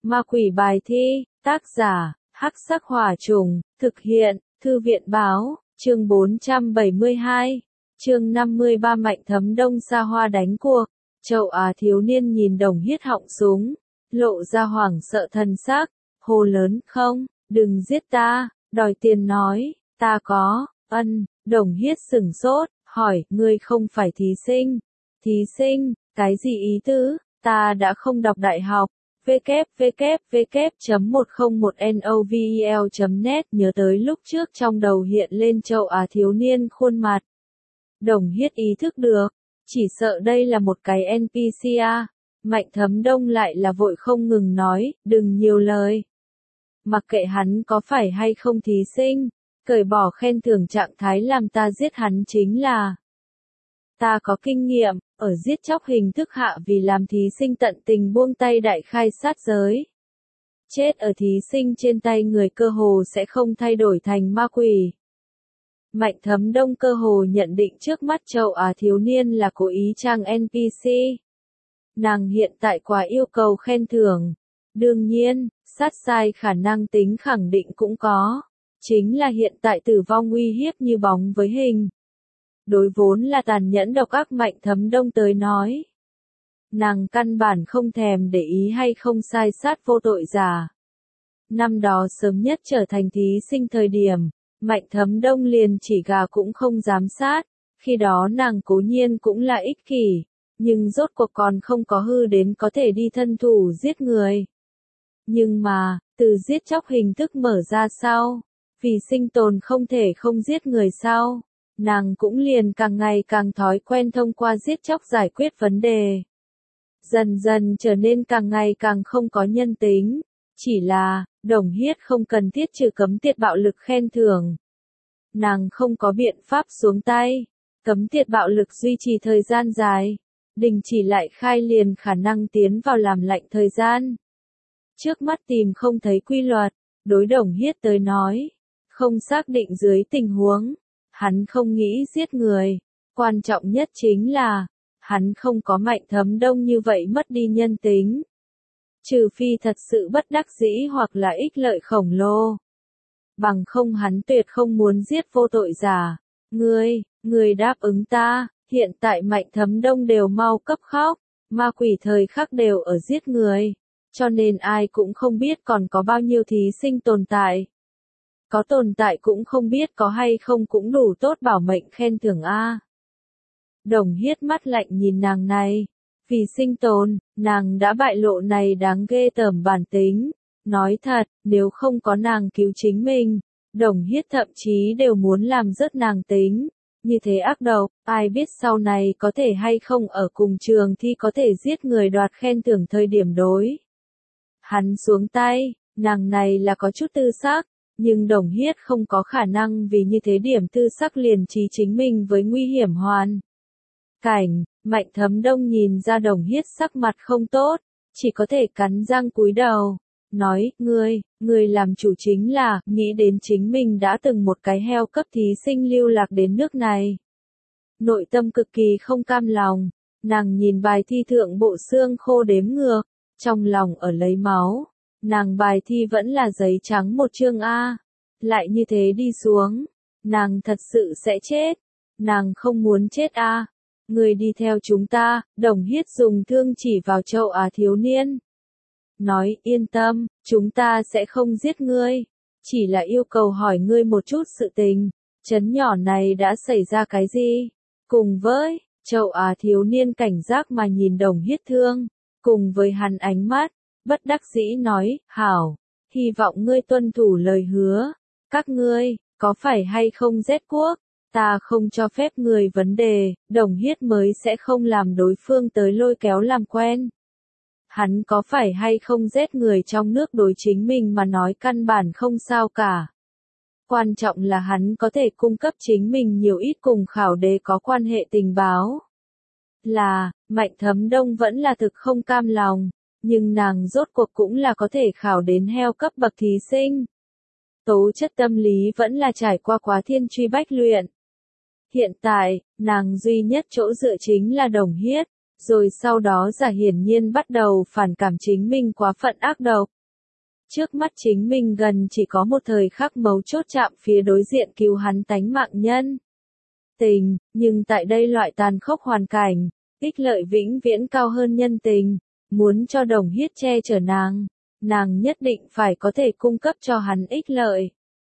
Ma quỷ bài thi, tác giả, Hắc Sắc Hỏa Trùng, thực hiện, Thư viện báo, chương 472, chương 53 Mạnh Thấm Đông xa hoa đánh cuộc. Chậu thiếu niên nhìn Đồng Hiết họng súng, lộ ra hoảng sợ thần sắc, hô lớn, không, đừng giết ta, đòi tiền nói, ta có, Đồng Hiết sửng sốt, hỏi, ngươi không phải thí sinh. Thí sinh, cái gì ý tứ, ta đã không đọc đại học. www.101novel.net nhớ tới lúc trước trong đầu hiện lên Chậu thiếu niên khuôn mặt. Đồng Hiết ý thức được, chỉ sợ đây là một cái NPC. Mạnh Thấm Đông lại là vội không ngừng nói, đừng nhiều lời. Mặc kệ hắn có phải hay không thí sinh, cởi bỏ khen thưởng trạng thái làm ta giết hắn chính là. Ta có kinh nghiệm, ở giết chóc hình thức hạ vì làm thí sinh tận tình buông tay đại khai sát giới. Chết ở thí sinh trên tay người cơ hồ sẽ không thay đổi thành ma quỷ. Mạnh Thấm Đông cơ hồ nhận định trước mắt Chậu thiếu niên là cố ý trang NPC. Nàng hiện tại quá yêu cầu khen thưởng. Đương nhiên, sát sai khả năng tính khẳng định cũng có. Chính là hiện tại tử vong uy hiếp như bóng với hình. Đối vốn là tàn nhẫn độc ác Mạnh Thấm Đông tới nói. Nàng căn bản không thèm để ý hay không sai sát vô tội giả. Năm đó sớm nhất trở thành thí sinh thời điểm, Mạnh Thấm Đông liền chỉ gà cũng không dám sát, khi đó nàng cố nhiên cũng là ích kỷ, nhưng rốt cuộc còn không có hư đến có thể đi thân thủ giết người. Nhưng mà, từ giết chóc hình thức mở ra sau, vì sinh tồn không thể không giết người sau. Nàng cũng liền càng ngày càng thói quen thông qua giết chóc giải quyết vấn đề. Dần dần trở nên càng ngày càng không có nhân tính. Chỉ là, Đồng Hiết không cần thiết trừ cấm tiệt bạo lực khen thưởng. Nàng không có biện pháp xuống tay. Cấm tiệt bạo lực duy trì thời gian dài. Đình chỉ lại khai liền khả năng tiến vào làm lạnh thời gian. Trước mắt tìm không thấy quy luật, đối Đồng Hiết tới nói. Không xác định dưới tình huống. Hắn không nghĩ giết người, quan trọng nhất chính là, hắn không có Mạnh Thấm Đông như vậy mất đi nhân tính. Trừ phi thật sự bất đắc dĩ hoặc là ích lợi khổng lồ. Bằng không hắn tuyệt không muốn giết vô tội giả. Ngươi đáp ứng ta, hiện tại Mạnh Thấm Đông đều mau cấp khóc, ma quỷ thời khắc đều ở giết người, cho nên ai cũng không biết còn có bao nhiêu thí sinh tồn tại. Có tồn tại cũng không biết có hay không cũng đủ tốt bảo mệnh khen thưởng a. Đồng Hiết mắt lạnh nhìn nàng này. Vì sinh tồn, nàng đã bại lộ này đáng ghê tởm bản tính. Nói thật, nếu không có nàng cứu chính mình, Đồng Hiết thậm chí đều muốn làm rớt nàng tính. Như thế ác độc, ai biết sau này có thể hay không ở cùng trường thi có thể giết người đoạt khen thưởng thời điểm đối. Hắn xuống tay, nàng này là có chút tư sắc. Nhưng Đồng Hiết không có khả năng vì như thế điểm tư sắc liền trí chính mình với nguy hiểm hoàn cảnh. Mạnh Thấm Đông nhìn ra Đồng Hiết sắc mặt không tốt, chỉ có thể cắn răng cúi đầu, nói, ngươi làm chủ chính là, nghĩ đến chính mình đã từng một cái heo cấp thí sinh lưu lạc đến nước này. Nội tâm cực kỳ không cam lòng, nàng nhìn bài thi thượng bộ xương khô đếm ngược, trong lòng ở lấy máu. Nàng bài thi vẫn là giấy trắng một chương A. Lại như thế đi xuống. Nàng thật sự sẽ chết. Nàng không muốn chết A. Người đi theo chúng ta, Đồng Hiết dùng thương chỉ vào Chậu thiếu niên. Nói, yên tâm, chúng ta sẽ không giết ngươi. Chỉ là yêu cầu hỏi ngươi một chút sự tình. Trấn nhỏ này đã xảy ra cái gì? Cùng với, Chậu thiếu niên cảnh giác mà nhìn Đồng Hiết thương. Cùng với hắn ánh mắt. Bất đắc dĩ nói, hảo, hy vọng ngươi tuân thủ lời hứa. Các ngươi, có phải hay không giết quốc? Ta không cho phép người vấn đề, Đồng Hiết mới sẽ không làm đối phương tới lôi kéo làm quen. Hắn có phải hay không giết người trong nước đối chính mình mà nói căn bản không sao cả. Quan trọng là hắn có thể cung cấp chính mình nhiều ít cùng khảo đề có quan hệ tình báo. Là, Mạnh Thấm Đông vẫn là thực không cam lòng. Nhưng nàng rốt cuộc cũng là có thể khảo đến heo cấp bậc thí sinh. Tố chất tâm lý vẫn là trải qua quá thiên truy bách luyện. Hiện tại, nàng duy nhất chỗ dựa chính là Đồng Hiết, rồi sau đó giả hiển nhiên bắt đầu phản cảm chính mình quá phận ác độc. Trước mắt chính mình gần chỉ có một thời khắc mấu chốt chạm phía đối diện cứu hắn tánh mạng nhân tình, nhưng tại đây loại tàn khốc hoàn cảnh, ích lợi vĩnh viễn cao hơn nhân tình, muốn cho Đồng Hiết che chở nàng nhất định phải có thể cung cấp cho hắn ích lợi.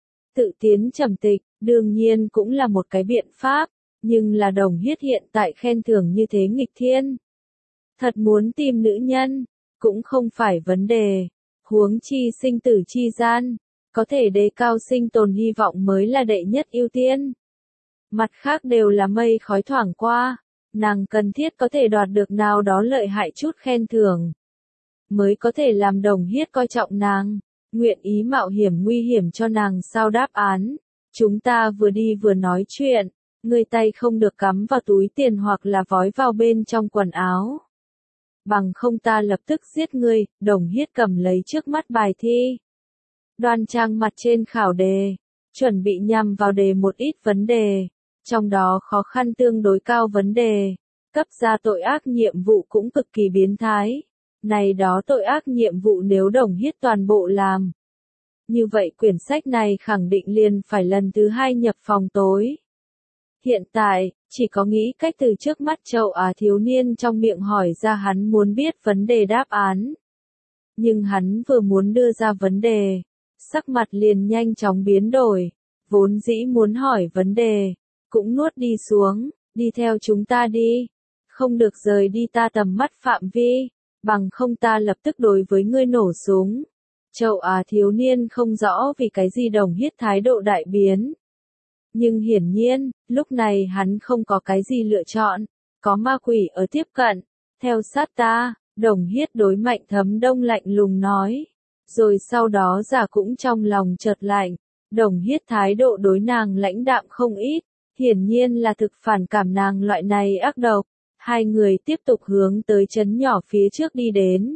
Tự tiến trầm tịch, đương nhiên cũng là một cái biện pháp, nhưng là Đồng Hiết hiện tại khen thưởng như thế nghịch thiên. Thật muốn tìm nữ nhân, cũng không phải vấn đề, huống chi sinh tử chi gian, có thể đề cao sinh tồn hy vọng mới là đệ nhất ưu tiên. Mặt khác đều là mây khói thoảng qua, nàng cần thiết có thể đoạt được nào đó lợi hại chút khen thưởng, mới có thể làm Đồng Hiết coi trọng nàng, nguyện ý mạo hiểm nguy hiểm cho nàng sao đáp án. Chúng ta vừa đi vừa nói chuyện, ngươi tay không được cắm vào túi tiền hoặc là vói vào bên trong quần áo. Bằng không ta lập tức giết ngươi. Đồng Hiết cầm lấy trước mắt bài thi. Đoan trang mặt trên khảo đề, chuẩn bị nhằm vào đề một ít vấn đề, trong đó khó khăn tương đối cao vấn đề, cấp ra tội ác nhiệm vụ cũng cực kỳ biến thái. Này đó tội ác nhiệm vụ nếu Đồng Hiết toàn bộ làm, như vậy quyển sách này khẳng định liền phải lần thứ 2 nhập phòng tối. Hiện tại, chỉ có nghĩ cách từ trước mắt Châu Á thiếu niên trong miệng hỏi ra hắn muốn biết vấn đề đáp án. Nhưng hắn vừa muốn đưa ra vấn đề, sắc mặt liền nhanh chóng biến đổi, vốn dĩ muốn hỏi vấn đề, cũng nuốt đi xuống, đi theo chúng ta đi, không được rời đi ta tầm mắt phạm vi, bằng không ta lập tức đối với ngươi nổ súng. Châu Á thiếu niên không rõ vì cái gì Đồng Hiết thái độ đại biến. Nhưng hiển nhiên, lúc này hắn không có cái gì lựa chọn, có ma quỷ ở tiếp cận, theo sát ta, Đồng Hiết đối Mạnh Thấm Đông lạnh lùng nói. Rồi sau đó giả cũng trong lòng chợt lạnh, Đồng Hiết thái độ đối nàng lãnh đạm không ít, hiển nhiên là thực phản cảm nàng loại này ác độc. Hai người tiếp tục hướng tới trấn nhỏ phía trước đi đến.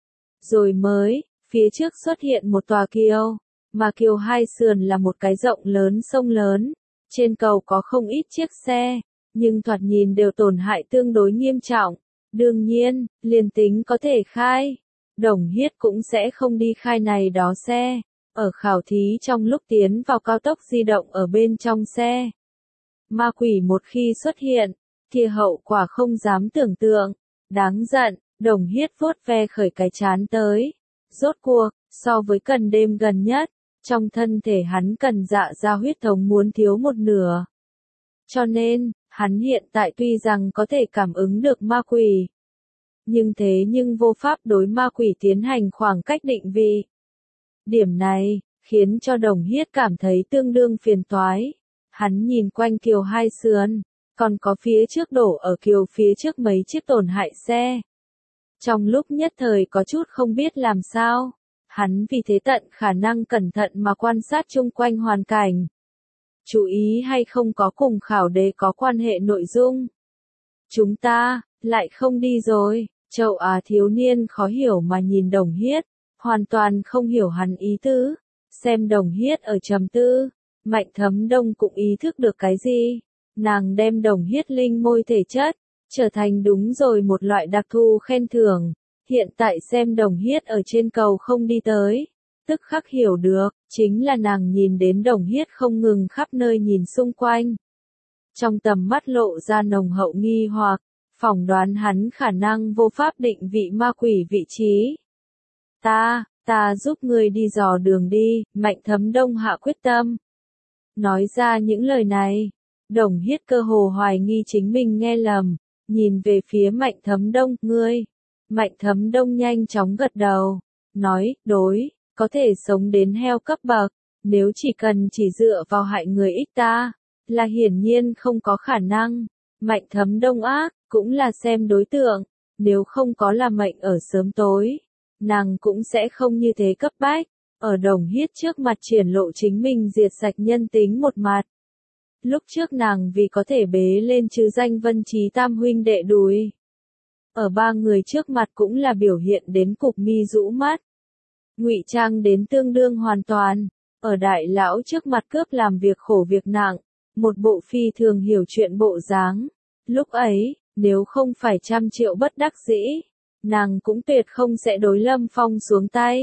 Rồi mới, phía trước xuất hiện một tòa kiêu, mà kiều hai sườn là một cái rộng lớn sông lớn, trên cầu có không ít chiếc xe, nhưng thoạt nhìn đều tổn hại tương đối nghiêm trọng. Đương nhiên, liền tính có thể khai, Đồng Hiết cũng sẽ không đi khai này đó xe, ở khảo thí trong lúc tiến vào cao tốc di động ở bên trong xe. Ma quỷ một khi xuất hiện, kia hậu quả không dám tưởng tượng, đáng giận. Đồng Hiết vuốt ve khởi cái chán tới. Rốt cuộc, so với cần đêm gần nhất, trong thân thể hắn cần dạ ra huyết thống muốn thiếu một nửa. Cho nên, hắn hiện tại tuy rằng có thể cảm ứng được ma quỷ, nhưng vô pháp đối ma quỷ tiến hành khoảng cách định vị. Điểm này, khiến cho Đồng Hiết cảm thấy tương đương phiền toái. Hắn nhìn quanh kiều hai sườn, còn có phía trước đổ ở kiều phía trước mấy chiếc tổn hại xe. Trong lúc nhất thời có chút không biết làm sao, hắn vì thế tận khả năng cẩn thận mà quan sát chung quanh hoàn cảnh. Chú ý hay không có cùng khảo đề có quan hệ nội dung. Chúng ta, lại không đi rồi. Châu Á thiếu niên khó hiểu mà nhìn Đồng Hiết, hoàn toàn không hiểu hắn ý tứ. Xem Đồng Hiết ở trầm tư, Mạnh Thấm Đông cũng ý thức được cái gì. Nàng đem Đồng Hiết linh môi thể chất, trở thành đúng rồi một loại đặc thù khen thưởng. Hiện tại xem Đồng Hiết ở trên cầu không đi tới, tức khắc hiểu được, chính là nàng nhìn đến Đồng Hiết không ngừng khắp nơi nhìn xung quanh. Trong tầm mắt lộ ra nồng hậu nghi hoặc, phỏng đoán hắn khả năng vô pháp định vị ma quỷ vị trí. Ta giúp ngươi đi dò đường đi, Mạnh Thấm Đông hạ quyết tâm. Nói ra những lời này, Đồng Hiết cơ hồ hoài nghi chính mình nghe lầm, nhìn về phía Mạnh Thấm Đông, ngươi. Mạnh Thấm Đông nhanh chóng gật đầu, nói, đối, có thể sống đến heo cấp bậc, nếu chỉ cần chỉ dựa vào hại người ích ta, là hiển nhiên không có khả năng. Mạnh Thấm Đông ác, cũng là xem đối tượng, nếu không có là mệnh ở sớm tối, nàng cũng sẽ không như thế cấp bách, ở Đồng Hiết trước mặt triển lộ chính mình diệt sạch nhân tính một mặt. Lúc trước nàng vì có thể bế lên chứ danh Vân Trí tam huynh đệ đùi. Ở ba người trước mặt cũng là biểu hiện đến cục mi rũ mắt. Ngụy trang đến tương đương hoàn toàn, ở đại lão trước mặt cướp làm việc khổ việc nặng, một bộ phi thường hiểu chuyện bộ dáng. Lúc ấy, nếu không phải 100 triệu bất đắc dĩ, nàng cũng tuyệt không sẽ đối Lâm Phong xuống tay.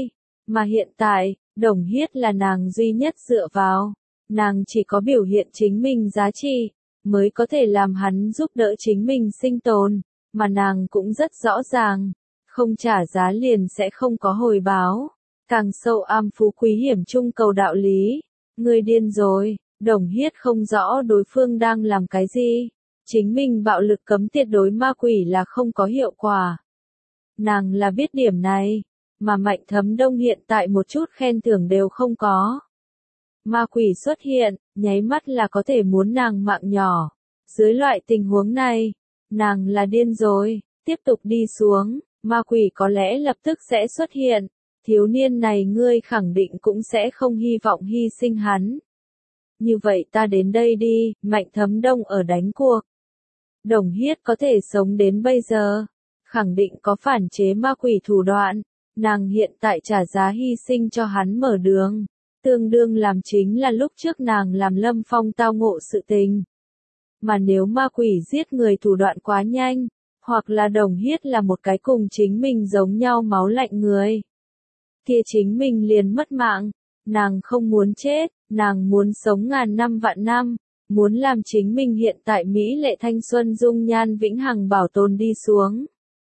Mà hiện tại, Đồng Hiết là nàng duy nhất dựa vào. Nàng chỉ có biểu hiện chính mình giá trị, mới có thể làm hắn giúp đỡ chính mình sinh tồn, mà nàng cũng rất rõ ràng, không trả giá liền sẽ không có hồi báo. Càng sâu am phú quý hiểm chung cầu đạo lý. Người điên rồi, Đồng Hiết không rõ đối phương đang làm cái gì. Chính mình bạo lực cấm tiệt đối ma quỷ là không có hiệu quả. Nàng là biết điểm này, mà Mạnh Thấm Đông hiện tại một chút khen thưởng đều không có. Ma quỷ xuất hiện, nháy mắt là có thể muốn nàng mạng nhỏ. Dưới loại tình huống này, nàng là điên rồi, tiếp tục đi xuống, ma quỷ có lẽ lập tức sẽ xuất hiện. Thiếu niên này ngươi khẳng định cũng sẽ không hy vọng hy sinh hắn. Như vậy ta đến đây đi, Mạnh Thấm Đông ở đánh cuộc. Đồng Hiết có thể sống đến bây giờ, khẳng định có phản chế ma quỷ thủ đoạn, nàng hiện tại trả giá hy sinh cho hắn mở đường, tương đương làm chính là lúc trước nàng làm Lâm Phong tao ngộ sự tình. Mà nếu ma quỷ giết người thủ đoạn quá nhanh, hoặc là Đồng Hiết là một cái cùng chính mình giống nhau máu lạnh người, kia chính mình liền mất mạng. Nàng không muốn chết, nàng muốn sống ngàn năm vạn năm, muốn làm chính mình hiện tại mỹ lệ thanh xuân dung nhan vĩnh hằng bảo tồn đi xuống.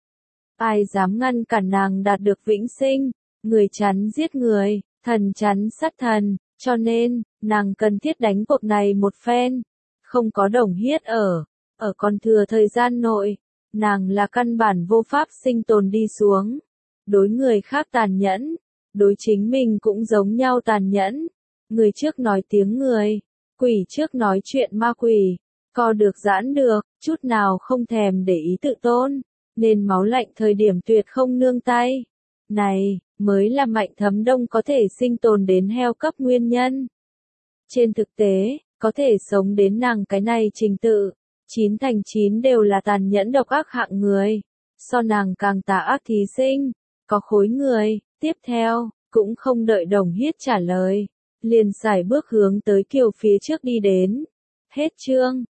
Ai dám ngăn cản nàng đạt được vĩnh sinh, người chắn giết người, thần chắn sát thần, cho nên, nàng cần thiết đánh cuộc này một phen. Không có Đồng Hiết ở còn thừa thời gian nội, nàng là căn bản vô pháp sinh tồn đi xuống. Đối người khác tàn nhẫn, đối chính mình cũng giống nhau tàn nhẫn. Người trước nói tiếng người, quỷ trước nói chuyện ma quỷ, co được giãn được, chút nào không thèm để ý tự tôn, nên máu lạnh thời điểm tuyệt không nương tay. Này, mới là Mạnh Thấm Đông có thể sinh tồn đến heo cấp nguyên nhân. Trên thực tế, có thể sống đến nàng cái này trình tự, 9 thành 9 đều là tàn nhẫn độc ác hạng người. So nàng càng tà ác thí sinh, có khối người. Tiếp theo, cũng không đợi Đồng Hiết trả lời, liền sải bước hướng tới Kiều phía trước đi đến. Hết chương.